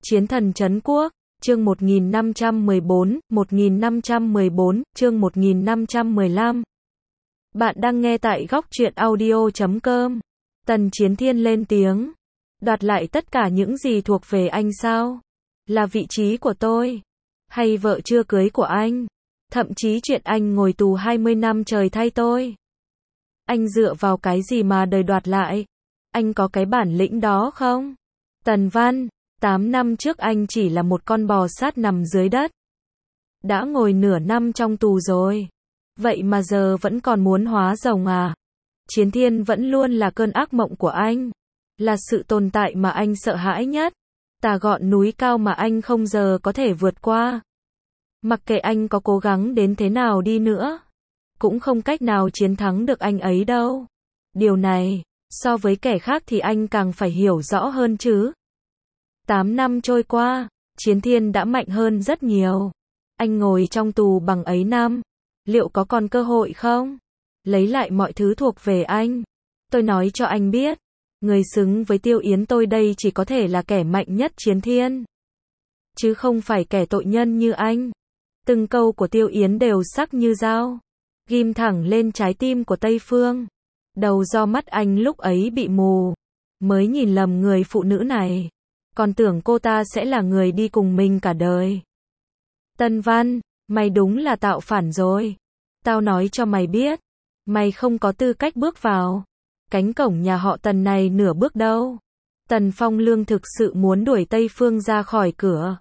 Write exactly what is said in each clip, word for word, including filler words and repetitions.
Chiến thần trấn quốc, chương một nghìn năm trăm mười bốn, một nghìn năm trăm mười bốn, chương một nghìn năm trăm mười lăm. Bạn đang nghe tại góc truyện audio chấm com. Tần Chiến Thiên lên tiếng. Đoạt lại tất cả những gì thuộc về anh sao? Là vị trí của tôi? Hay vợ chưa cưới của anh? Thậm chí chuyện anh ngồi tù hai mươi năm trời thay tôi? Anh dựa vào cái gì mà đời đoạt lại? Anh có cái bản lĩnh đó không? Tần Văn, tám năm trước anh chỉ là một con bò sát nằm dưới đất. Đã ngồi nửa năm trong tù rồi. Vậy mà giờ vẫn còn muốn hóa rồng à? Chiến Thiên vẫn luôn là cơn ác mộng của anh. Là sự tồn tại mà anh sợ hãi nhất. Tà gọn núi cao mà anh không giờ có thể vượt qua. Mặc kệ anh có cố gắng đến thế nào đi nữa, cũng không cách nào chiến thắng được anh ấy đâu. Điều này, so với kẻ khác thì anh càng phải hiểu rõ hơn chứ. Tám năm trôi qua, Chiến Thiên đã mạnh hơn rất nhiều. Anh ngồi trong tù bằng ấy năm, liệu có còn cơ hội không? Lấy lại mọi thứ thuộc về anh. Tôi nói cho anh biết, người xứng với Tiêu Yến tôi đây chỉ có thể là kẻ mạnh nhất Chiến Thiên, chứ không phải kẻ tội nhân như anh. Từng câu của Tiêu Yến đều sắc như dao, ghim thẳng lên trái tim của Tây Phương. Đầu do mắt anh lúc ấy bị mù, mới nhìn lầm người phụ nữ này, còn tưởng cô ta sẽ là người đi cùng mình cả đời. Tân Văn, mày đúng là tạo phản rồi. Tao nói cho mày biết, mày không có tư cách bước vào cánh cổng nhà họ Tần này nửa bước đâu. Tần Phong Lương thực sự muốn đuổi Tây Phương ra khỏi cửa.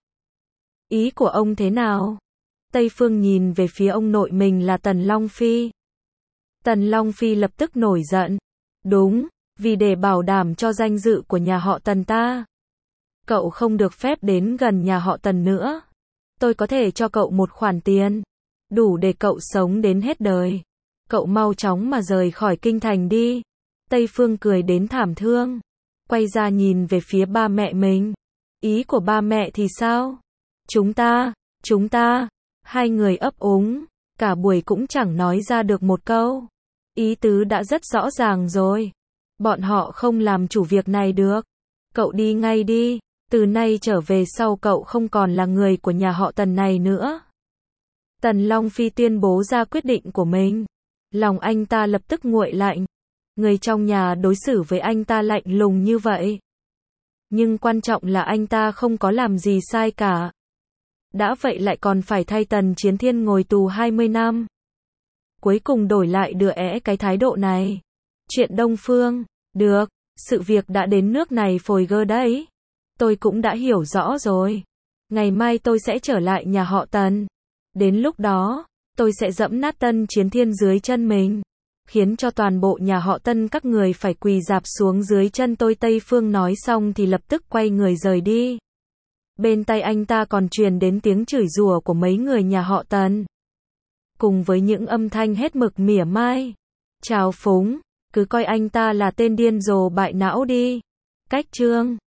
Ý của ông thế nào? Tây Phương nhìn về phía ông nội mình là Tần Long Phi. Tần Long Phi lập tức nổi giận. Đúng, vì để bảo đảm cho danh dự của nhà họ Tần ta, cậu không được phép đến gần nhà họ Tần nữa. Tôi có thể cho cậu một khoản tiền, đủ để cậu sống đến hết đời. Cậu mau chóng mà rời khỏi kinh thành đi. Tây Phương cười đến thảm thương, quay ra nhìn về phía ba mẹ mình. Ý của ba mẹ thì sao? Chúng ta, chúng ta, hai người ấp úng, cả buổi cũng chẳng nói ra được một câu. Ý tứ đã rất rõ ràng rồi. Bọn họ không làm chủ việc này được. Cậu đi ngay đi. Từ nay trở về sau cậu không còn là người của nhà họ Tần này nữa. Tần Long Phi tuyên bố ra quyết định của mình. Lòng anh ta lập tức nguội lạnh. Người trong nhà đối xử với anh ta lạnh lùng như vậy. Nhưng quan trọng là anh ta không có làm gì sai cả. Đã vậy lại còn phải thay Tần Chiến Thiên ngồi tù hai mươi năm. Cuối cùng đổi lại đứa é cái thái độ này. Chuyện Đông Phương, được, sự việc đã đến nước này phồi gơ đấy. Tôi cũng đã hiểu rõ rồi. Ngày mai tôi sẽ trở lại nhà họ Tần. Đến lúc đó, tôi sẽ dẫm nát Tần Chiến Thiên dưới chân mình, khiến cho toàn bộ nhà họ Tần các người phải quỳ rạp xuống dưới chân tôi. Tây Phương nói xong thì lập tức quay người rời đi. Bên tai anh ta còn truyền đến tiếng chửi rủa của mấy người nhà họ Tần, cùng với những âm thanh hết mực mỉa mai, trào phúng, cứ coi anh ta là tên điên rồ bại não đi. Cách chương